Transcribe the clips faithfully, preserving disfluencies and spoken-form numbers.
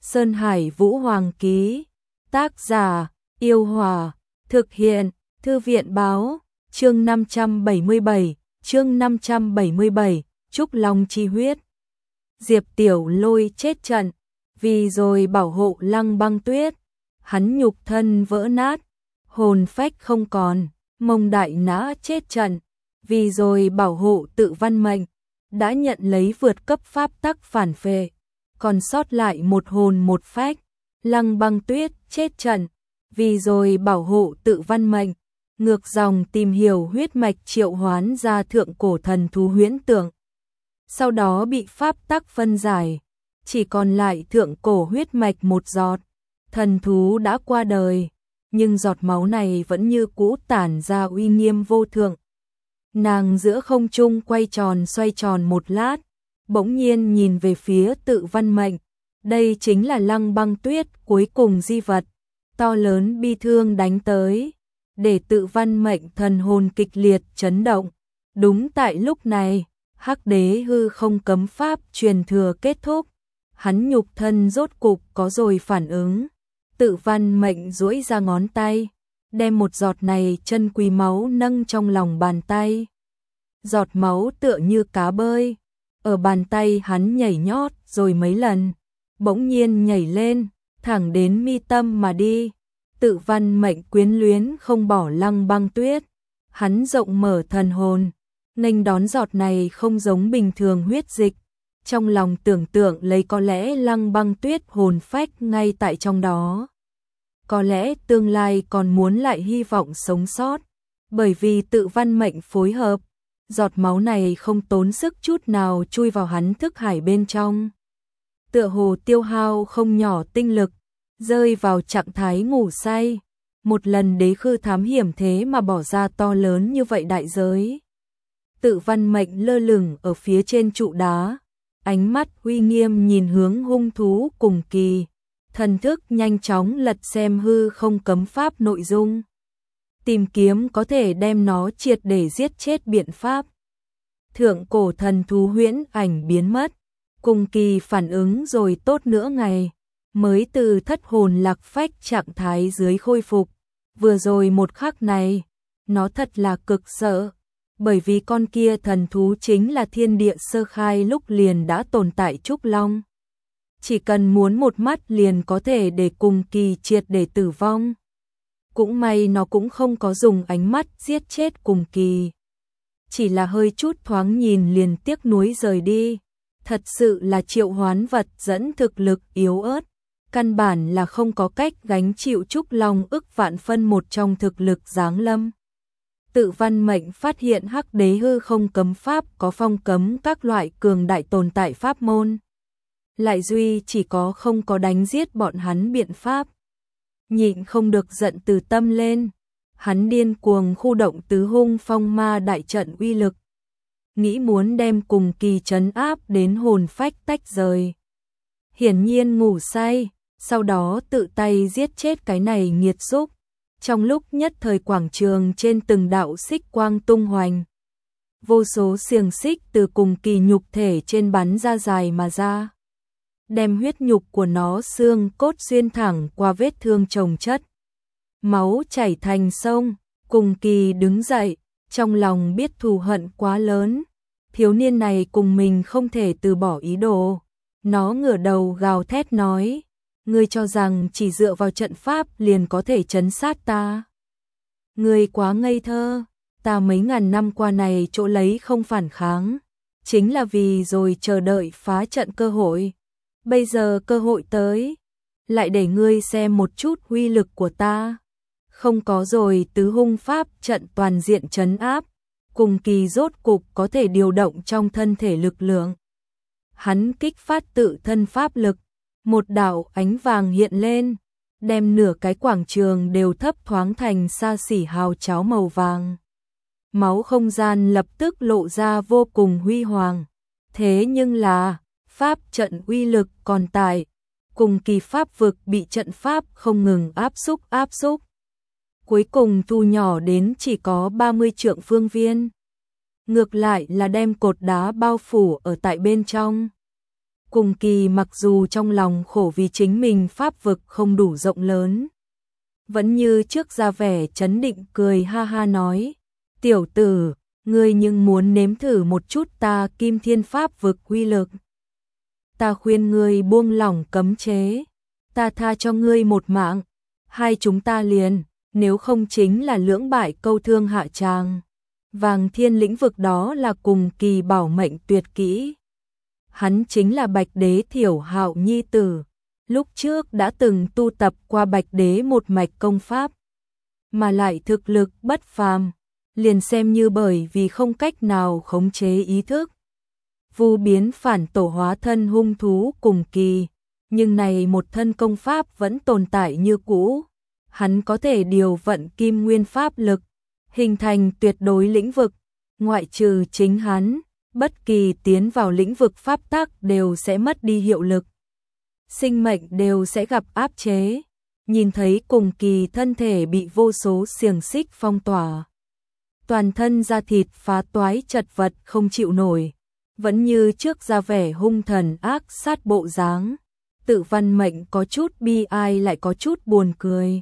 Sơn Hải Vũ Hoàng ký. Tác giả, Yêu Hòa. Thực hiện, Thư viện báo. Chương năm trăm bảy mươi bảy, chương năm trăm bảy mươi bảy, Trúc Long chi huyết. Diệp Tiểu Lôi chết trận, vì rồi bảo hộ Lăng Băng Tuyết, hắn nhục thân vỡ nát, hồn phách không còn. Mông Đại Nã chết trận, vì rồi bảo hộ Tự Văn Mệnh, đã nhận lấy vượt cấp pháp tắc phản phệ, còn sót lại một hồn một phách. Lăng Băng Tuyết chết trận, vì rồi bảo hộ Tự Văn Mệnh, ngược dòng tìm hiểu huyết mạch triệu hoán ra thượng cổ thần thú huyễn tượng. Sau đó bị pháp tắc phân giải, chỉ còn lại thượng cổ huyết mạch một giọt. Thần thú đã qua đời, nhưng giọt máu này vẫn như cũ tản ra uy nghiêm vô thượng. Nàng giữa không trung quay tròn xoay tròn một lát, bỗng nhiên nhìn về phía Tự Văn Mệnh. Đây chính là Lăng Băng Tuyết cuối cùng di vật. To lớn bi thương đánh tới, để Tự Văn Mệnh thần hồn kịch liệt chấn động. Đúng tại lúc này, Hắc Đế hư không cấm pháp truyền thừa kết thúc, hắn nhục thân rốt cục có rồi phản ứng. Tự Văn Mệnh duỗi ra ngón tay, đem một giọt này chân quý máu nâng trong lòng bàn tay. Giọt máu tựa như cá bơi, ở bàn tay hắn nhảy nhót rồi mấy lần, bỗng nhiên nhảy lên, thẳng đến mi tâm mà đi. Tự Văn Mệnh quyến luyến không bỏ Lăng Băng Tuyết, hắn rộng mở thần hồn, nghênh đón giọt này không giống bình thường huyết dịch. Trong lòng tưởng tượng lấy có lẽ Lăng Băng Tuyết hồn phách ngay tại trong đó. Có lẽ tương lai còn muốn lại hy vọng sống sót, bởi vì Tự Văn Mệnh phối hợp, giọt máu này không tốn sức chút nào chui vào hắn thức hải bên trong. Tựa hồ tiêu hao không nhỏ tinh lực, rơi vào trạng thái ngủ say. Một lần đế khư thám hiểm thế mà bỏ ra to lớn như vậy đại giới. Tự Văn Mệnh lơ lửng ở phía trên trụ đá, ánh mắt uy nghiêm nhìn hướng hung thú cùng kỳ, thần thức nhanh chóng lật xem hư không cấm pháp nội dung, tìm kiếm có thể đem nó triệt để giết chết biện pháp. Thượng cổ thần thú huyễn ảnh biến mất, cùng kỳ phản ứng rồi tốt nữa ngày, mới từ thất hồn lạc phách trạng thái dưới khôi phục. Vừa rồi một khắc này, nó thật là cực sợ, bởi vì con kia thần thú chính là thiên địa sơ khai lúc liền đã tồn tại Trúc Long. Chỉ cần muốn một mắt liền có thể để cùng kỳ triệt để tử vong. Cũng may nó cũng không có dùng ánh mắt giết chết cùng kỳ, chỉ là hơi chút thoáng nhìn liền tiếc nuối rời đi. Thật sự là triệu hoán vật dẫn thực lực yếu ớt, căn bản là không có cách gánh chịu Trúc Long ức vạn phân một trong thực lực giáng lâm. Tự Văn Mệnh phát hiện Hắc Đế hư không cấm pháp có phong cấm các loại cường đại tồn tại pháp môn, lại duy chỉ có không có đánh giết bọn hắn biện pháp. Nhịn không được giận từ tâm lên, hắn điên cuồng khu động tứ hung phong ma đại trận uy lực, nghĩ muốn đem cùng kỳ trấn áp đến hồn phách tách rời. Hiển nhiên ngủ say, sau đó tự tay giết chết cái này nghiệt xúc. Trong lúc nhất thời quảng trường trên từng đạo xích quang tung hoành, vô số xiềng xích từ cùng kỳ nhục thể trên bắn ra dài mà ra, đem huyết nhục của nó xương cốt xuyên thẳng qua vết thương chồng chất. Máu chảy thành sông, cùng kỳ đứng dậy, trong lòng biết thù hận quá lớn, thiếu niên này cùng mình không thể từ bỏ ý đồ. Nó ngửa đầu gào thét nói, ngươi cho rằng chỉ dựa vào trận pháp liền có thể trấn sát ta. Ngươi quá ngây thơ, ta mấy ngàn năm qua này chỗ lấy không phản kháng, chính là vì rồi chờ đợi phá trận cơ hội. Bây giờ cơ hội tới, lại để ngươi xem một chút uy lực của ta. Không có rồi tứ hung pháp trận toàn diện trấn áp, cùng kỳ rốt cục có thể điều động trong thân thể lực lượng. Hắn kích phát tự thân pháp lực, một đạo ánh vàng hiện lên, đem nửa cái quảng trường đều thấp thoáng thành xa xỉ hào cháo màu vàng. Máu không gian lập tức lộ ra vô cùng huy hoàng. Thế nhưng là, pháp trận uy lực còn tại, cùng kỳ pháp vực bị trận pháp không ngừng áp xúc áp xúc. Cuối cùng thu nhỏ đến chỉ có ba mươi trượng phương viên. Ngược lại là đem cột đá bao phủ ở tại bên trong. Cùng Kỳ mặc dù trong lòng khổ vì chính mình pháp vực không đủ rộng lớn, vẫn như trước ra vẻ trấn định cười ha ha nói, tiểu tử, ngươi nhưng muốn nếm thử một chút ta Kim Thiên pháp vực uy lực. Ta khuyên ngươi buông lỏng cấm chế, ta tha cho ngươi một mạng, hai chúng ta liền, nếu không chính là lưỡng bại câu thương hạ tràng. Vàng Thiên lĩnh vực đó là Cùng Kỳ bảo mệnh tuyệt kỹ. Hắn chính là Bạch Đế Thiểu Hạo nhi tử, lúc trước đã từng tu tập qua Bạch Đế một mạch công pháp, mà lại thực lực bất phàm, liền xem như bởi vì không cách nào khống chế ý thức, vu biến phản tổ hóa thân hung thú Cùng Kỳ, nhưng này một thân công pháp vẫn tồn tại như cũ, hắn có thể điều vận kim nguyên pháp lực, hình thành tuyệt đối lĩnh vực, ngoại trừ chính hắn, bất kỳ tiến vào lĩnh vực pháp tắc đều sẽ mất đi hiệu lực. Sinh mệnh đều sẽ gặp áp chế. Nhìn thấy Cùng Kỳ thân thể bị vô số xiềng xích phong tỏa, toàn thân da thịt phá toái chật vật không chịu nổi, vẫn như trước ra vẻ hung thần ác sát bộ dáng. Tự Văn Mệnh có chút bi ai lại có chút buồn cười.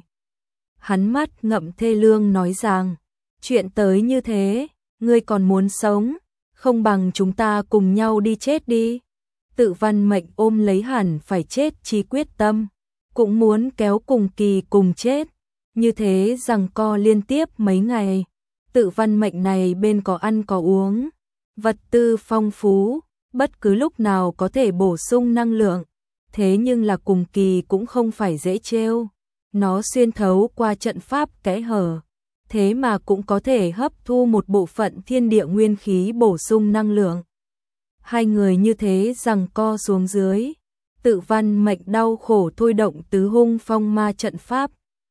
Hắn mắt ngậm thê lương nói rằng, chuyện tới như thế, ngươi còn muốn sống, không bằng chúng ta cùng nhau đi chết đi. Tự Văn Mệnh ôm lấy hẳn phải chết chi quyết tâm, cũng muốn kéo Cùng Kỳ cùng chết, như thế rằng co liên tiếp mấy ngày. Tự Văn Mệnh này bên có ăn có uống, vật tư phong phú, bất cứ lúc nào có thể bổ sung năng lượng, thế nhưng là Cùng Kỳ cũng không phải dễ trêu, nó xuyên thấu qua trận pháp kẽ hở, thế mà cũng có thể hấp thu một bộ phận thiên địa nguyên khí bổ sung năng lượng. Hai người như thế giằng co xuống dưới, Tự Văn Mệnh đau khổ thôi động tứ hung phong ma trận pháp,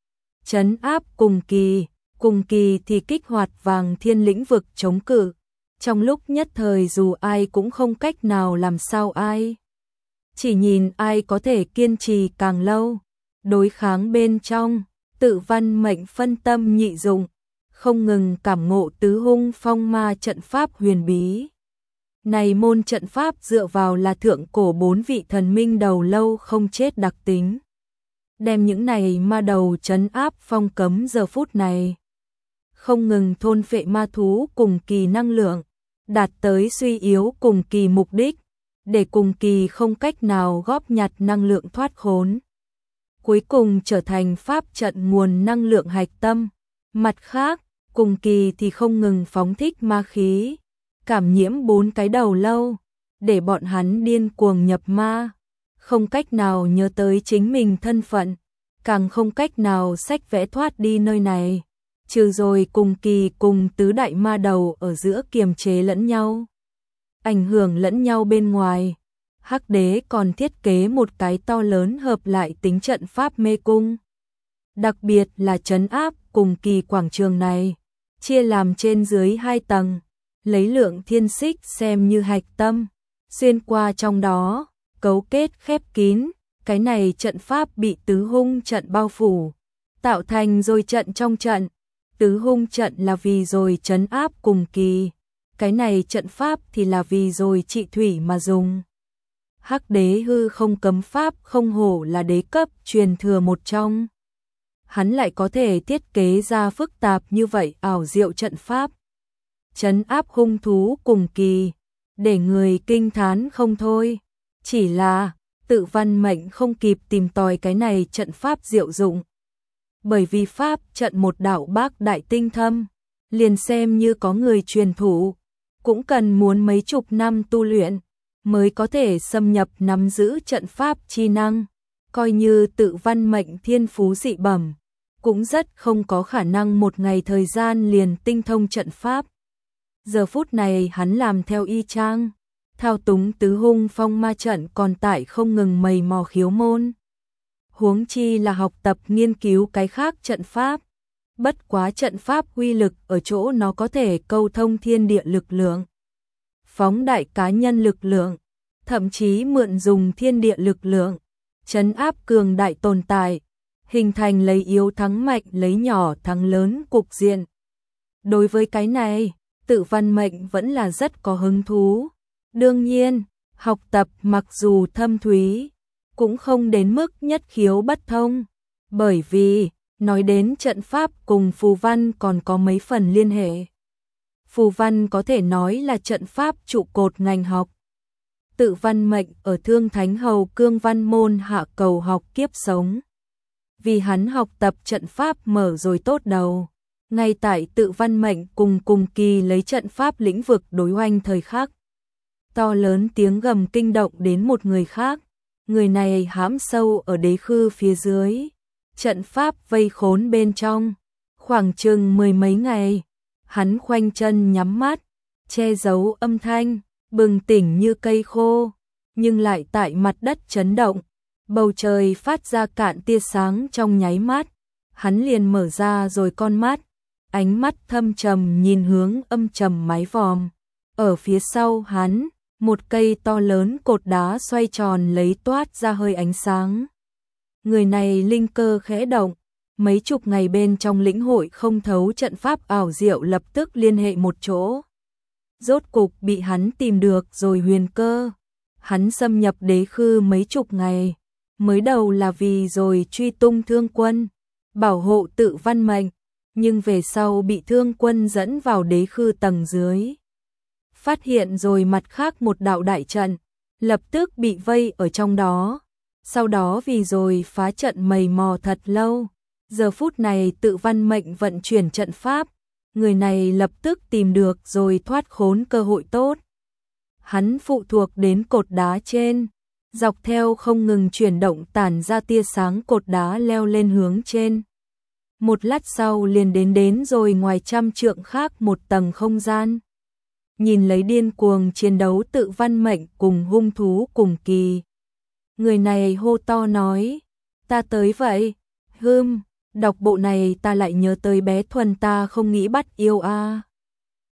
trấn áp Cùng Kỳ, Cùng Kỳ thì kích hoạt Vàng Thiên lĩnh vực chống cự, trong lúc nhất thời dù ai cũng không cách nào làm sao ai. Chỉ nhìn ai có thể kiên trì càng lâu, đối kháng bên trong, Tự Văn Mệnh phân tâm nhị dụng, không ngừng cảm ngộ tứ hung phong ma trận pháp huyền bí. Này môn trận pháp dựa vào là thượng cổ bốn vị thần minh đầu lâu không chết đặc tính, đem những này ma đầu trấn áp phong cấm giờ phút này, không ngừng thôn phệ ma thú Cùng Kỳ năng lượng, đạt tới suy yếu Cùng Kỳ mục đích, để Cùng Kỳ không cách nào góp nhặt năng lượng thoát khốn, cuối cùng trở thành pháp trận nguồn năng lượng hạch tâm. Mặt khác, Cùng Kỳ thì không ngừng phóng thích ma khí, cảm nhiễm bốn cái đầu lâu, để bọn hắn điên cuồng nhập ma, không cách nào nhớ tới chính mình thân phận, càng không cách nào xách vẽ thoát đi nơi này, trừ rồi Cùng Kỳ cùng tứ đại ma đầu ở giữa kiềm chế lẫn nhau, ảnh hưởng lẫn nhau bên ngoài. Hắc Đế còn thiết kế một cái to lớn hợp lại tính trận pháp mê cung, đặc biệt là trấn áp Cùng Kỳ quảng trường này, chia làm trên dưới hai tầng, lấy lượng thiên xích xem như hạch tâm, xuyên qua trong đó, cấu kết khép kín, cái này trận pháp bị tứ hung trận bao phủ, tạo thành rồi trận trong trận. Tứ hung trận là vì rồi trấn áp Cùng Kỳ, cái này trận pháp thì là vì rồi trị thủy mà dùng. Hắc Đế hư không cấm pháp không hổ là đế cấp truyền thừa một trong, hắn lại có thể thiết kế ra phức tạp như vậy ảo diệu trận pháp, trấn áp hung thú Cùng Kỳ, để người kinh thán không thôi. Chỉ là Tự Văn Mệnh không kịp tìm tòi cái này trận pháp diệu dụng, bởi vì pháp trận một đạo bác đại tinh thâm, liền xem như có người truyền thủ, cũng cần muốn mấy chục năm tu luyện mới có thể xâm nhập nắm giữ trận pháp chi năng, coi như Tự Văn Mệnh thiên phú dị bẩm, cũng rất không có khả năng một ngày thời gian liền tinh thông trận pháp. Giờ phút này hắn làm theo y chang, thao túng tứ hung phong ma trận còn tại không ngừng mày mò khiếu môn, huống chi là học tập nghiên cứu cái khác trận pháp. Bất quá trận pháp uy lực ở chỗ nó có thể câu thông thiên địa lực lượng, phóng đại cá nhân lực lượng, thậm chí mượn dùng thiên địa lực lượng, trấn áp cường đại tồn tại, hình thành lấy yếu thắng mạnh, lấy nhỏ thắng lớn cục diện. Đối với cái này, Tự Văn Mệnh vẫn là rất có hứng thú. Đương nhiên, Học tập mặc dù thâm thúy, cũng không đến mức nhất khiếu bất thông, bởi vì, nói đến trận pháp cùng phù văn còn có mấy phần liên hệ. Phù văn có thể nói là trận pháp trụ cột ngành học. Tự văn mệnh ở Thương Thánh Hầu Cương Văn môn hạ cầu học kiếp sống. Vì hắn học tập trận pháp mở rồi tốt đầu. Ngay tại tự văn mệnh cùng cùng kỳ lấy trận pháp lĩnh vực đối hoành thời khắc. To lớn tiếng gầm kinh động đến một người khác. Người này hãm sâu ở đế khư phía dưới. Trận pháp vây khốn bên trong. Khoảng chừng mười mấy ngày. Hắn khoanh chân nhắm mắt. Che giấu âm thanh. Bừng tỉnh như cây khô. Nhưng lại tại mặt đất chấn động. Bầu trời phát ra cạn tia sáng trong nháy mắt. Hắn liền mở ra rồi con mắt. Ánh mắt thâm trầm nhìn hướng âm trầm mái vòm. Ở phía sau hắn, một cây to lớn cột đá xoay tròn lấy toát ra hơi ánh sáng. Người này linh cơ khẽ động, mấy chục ngày bên trong lĩnh hội không thấu trận pháp ảo diệu lập tức liên hệ một chỗ. Rốt cục bị hắn tìm được rồi huyền cơ. Hắn xâm nhập đế khư mấy chục ngày, mới đầu là vì rồi truy tung Thương Quân, bảo hộ tự văn mệnh. Nhưng về sau bị Thương Quân dẫn vào đế khư tầng dưới. Phát hiện rồi mặt khác một đạo đại trận, lập tức bị vây ở trong đó. Sau đó vì rồi phá trận mầy mò thật lâu. Giờ phút này tự văn mệnh vận chuyển trận pháp. Người này lập tức tìm được rồi thoát khốn cơ hội tốt. Hắn phụ thuộc đến cột đá trên. Dọc theo không ngừng chuyển động tản ra tia sáng cột đá leo lên hướng trên. Một lát sau liền đến đến rồi ngoài trăm trượng khác một tầng không gian. Nhìn lấy điên cuồng chiến đấu tự văn mệnh cùng hung thú cùng kỳ. Người này hô to nói, ta tới vậy, hưm, đọc bộ này ta lại nhớ tới bé Thuần ta không nghĩ bắt yêu a.